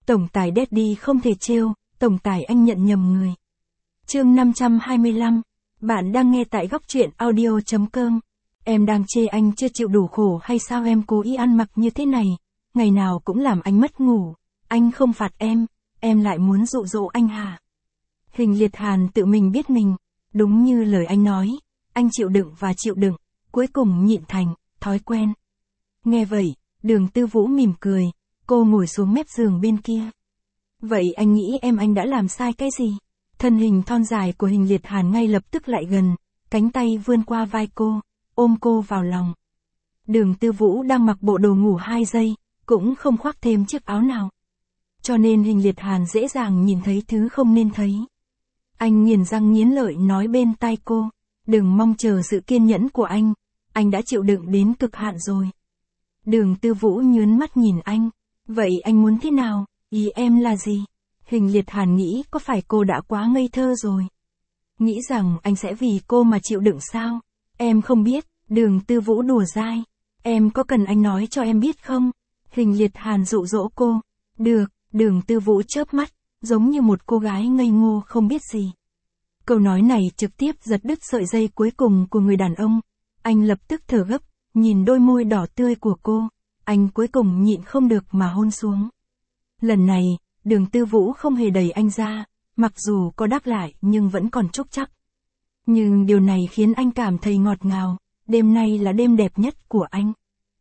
Tổng tài Daddy không thể trêu, tổng tài anh nhận nhầm người. Chương 525. Bạn đang nghe tại góc truyện audio.com. Em đang chê anh chưa chịu đủ khổ hay sao em cố ý ăn mặc như thế này, ngày nào cũng làm anh mất ngủ. Anh không phạt em lại muốn dụ dỗ anh hả? Hình Liệt Hàn tự mình biết mình, đúng như lời anh nói, anh chịu đựng và chịu đựng, cuối cùng nhịn thành thói quen. Nghe vậy, Đường Tư Vũ mỉm cười, cô ngồi xuống mép giường bên kia. Vậy anh nghĩ anh đã làm sai cái gì? Thân hình thon dài của Hình Liệt Hàn ngay lập tức lại gần, cánh tay vươn qua vai cô, ôm cô vào lòng. Đường Tư Vũ đang mặc bộ đồ ngủ 2 giây, cũng không khoác thêm chiếc áo nào. Cho nên Hình Liệt Hàn dễ dàng nhìn thấy thứ không nên thấy. Anh nghiến răng nghiến lợi nói bên tai cô, đừng mong chờ sự kiên nhẫn của anh đã chịu đựng đến cực hạn rồi. Đường Tư Vũ nhớn mắt nhìn anh, vậy anh muốn thế nào, ý em là gì? Hình Liệt Hàn nghĩ có phải cô đã quá ngây thơ rồi? Nghĩ rằng anh sẽ vì cô mà chịu đựng sao? Em không biết, Đường Tư Vũ đùa dai. Em có cần anh nói cho em biết không? Hình Liệt Hàn dụ dỗ cô. Được, Đường Tư Vũ chớp mắt, giống như một cô gái ngây ngô không biết gì. Câu nói này trực tiếp giật đứt sợi dây cuối cùng của người đàn ông. Anh lập tức thở gấp, nhìn đôi môi đỏ tươi của cô. Anh cuối cùng nhịn không được mà hôn xuống. Lần này, Đường Tư Vũ không hề đẩy anh ra, mặc dù có đáp lại nhưng vẫn còn trúc trắc. Nhưng điều này khiến anh cảm thấy ngọt ngào, đêm nay là đêm đẹp nhất của anh.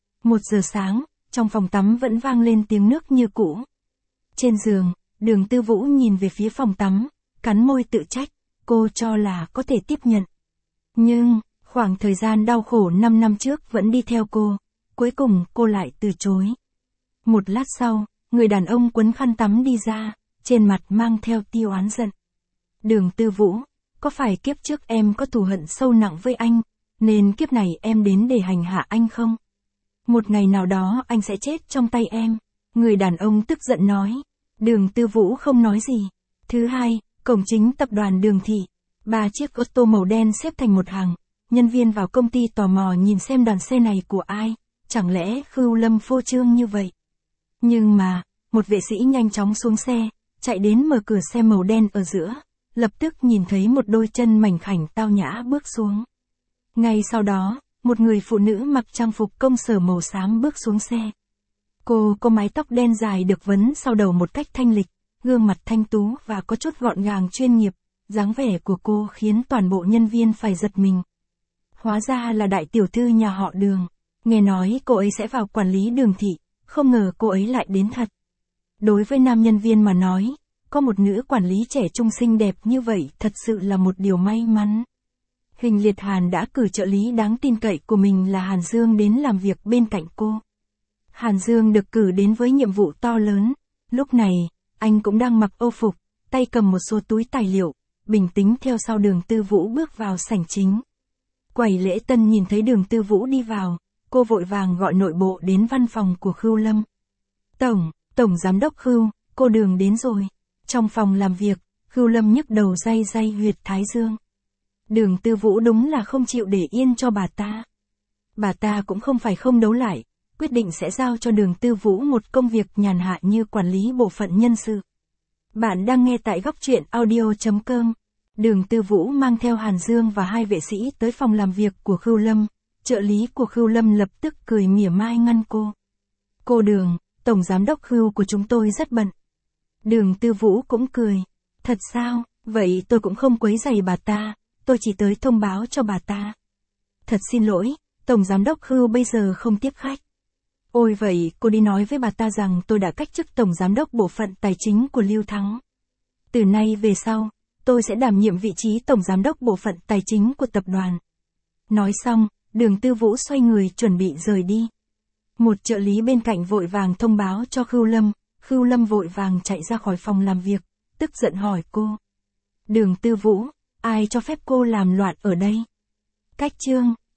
1 giờ sáng, trong phòng tắm vẫn vang lên tiếng nước như cũ. Trên giường, Đường Tư Vũ nhìn về phía phòng tắm, cắn môi tự trách, cô cho là có thể tiếp nhận. Nhưng, khoảng thời gian đau khổ 5 năm trước vẫn đi theo cô, cuối cùng cô lại từ chối. Một lát sau, người đàn ông quấn khăn tắm đi ra, trên mặt mang theo tia oán giận. Đường Tư Vũ, có phải kiếp trước em có thù hận sâu nặng với anh, nên kiếp này em đến để hành hạ anh không? Một ngày nào đó anh sẽ chết trong tay em. Người đàn ông tức giận nói. Đường Tư Vũ không nói gì. Thứ hai, cổng chính tập đoàn Đường Thị. 3 chiếc ô tô màu đen xếp thành một hàng. Nhân viên vào công ty tò mò nhìn xem đoàn xe này của ai. Chẳng lẽ Khưu Lâm phô trương như vậy? Nhưng mà, một vệ sĩ nhanh chóng xuống xe, chạy đến mở cửa xe màu đen ở giữa, lập tức nhìn thấy một đôi chân mảnh khảnh tao nhã bước xuống. Ngay sau đó, một người phụ nữ mặc trang phục công sở màu xám bước xuống xe. Cô có mái tóc đen dài được vấn sau đầu một cách thanh lịch, gương mặt thanh tú và có chút gọn gàng chuyên nghiệp, dáng vẻ của cô khiến toàn bộ nhân viên phải giật mình. Hóa ra là đại tiểu thư nhà họ Đường, nghe nói cô ấy sẽ vào quản lý Đường Thị, không ngờ cô ấy lại đến thật. Đối với nam nhân viên mà nói, có một nữ quản lý trẻ trung xinh đẹp như vậy thật sự là một điều may mắn. Hình Liệt Hàn đã cử trợ lý đáng tin cậy của mình là Hàn Dương đến làm việc bên cạnh cô. Hàn Dương được cử đến với nhiệm vụ to lớn. Lúc này, anh cũng đang mặc âu phục, tay cầm một số túi tài liệu, bình tĩnh theo sau Đường Tư Vũ bước vào sảnh chính. Quầy lễ tân nhìn thấy Đường Tư Vũ đi vào, cô vội vàng gọi nội bộ đến văn phòng của Khưu Lâm. Tổng giám đốc Khưu, cô Đường đến rồi. Trong phòng làm việc, Khưu Lâm nhức đầu day huyệt thái dương. Đường Tư Vũ đúng là không chịu để yên cho bà ta. Bà ta cũng không phải không đấu lại, quyết định sẽ giao cho Đường Tư Vũ một công việc nhàn hạ như quản lý bộ phận nhân sự. Bạn đang nghe tại góc truyện audio.com. Đường Tư Vũ mang theo Hàn Dương và 2 vệ sĩ tới phòng làm việc của Khưu Lâm. Trợ lý của Khưu Lâm lập tức cười mỉa mai ngăn cô. Cô Đường, tổng giám đốc Khưu của chúng tôi rất bận. Đường Tư Vũ cũng cười. Thật sao, vậy tôi cũng không quấy rầy bà ta, tôi chỉ tới thông báo cho bà ta. Thật xin lỗi, tổng giám đốc Khưu bây giờ không tiếp khách. Ôi vậy, cô đi nói với bà ta rằng tôi đã cách chức tổng giám đốc bộ phận tài chính của Lưu Thắng. Từ nay về sau, tôi sẽ đảm nhiệm vị trí tổng giám đốc bộ phận tài chính của tập đoàn. Nói xong, Đường Tư Vũ xoay người chuẩn bị rời đi. Một trợ lý bên cạnh vội vàng thông báo cho Khưu Lâm vội vàng chạy ra khỏi phòng làm việc, tức giận hỏi cô. Đường Tư Vũ, ai cho phép cô làm loạn ở đây? Cách chương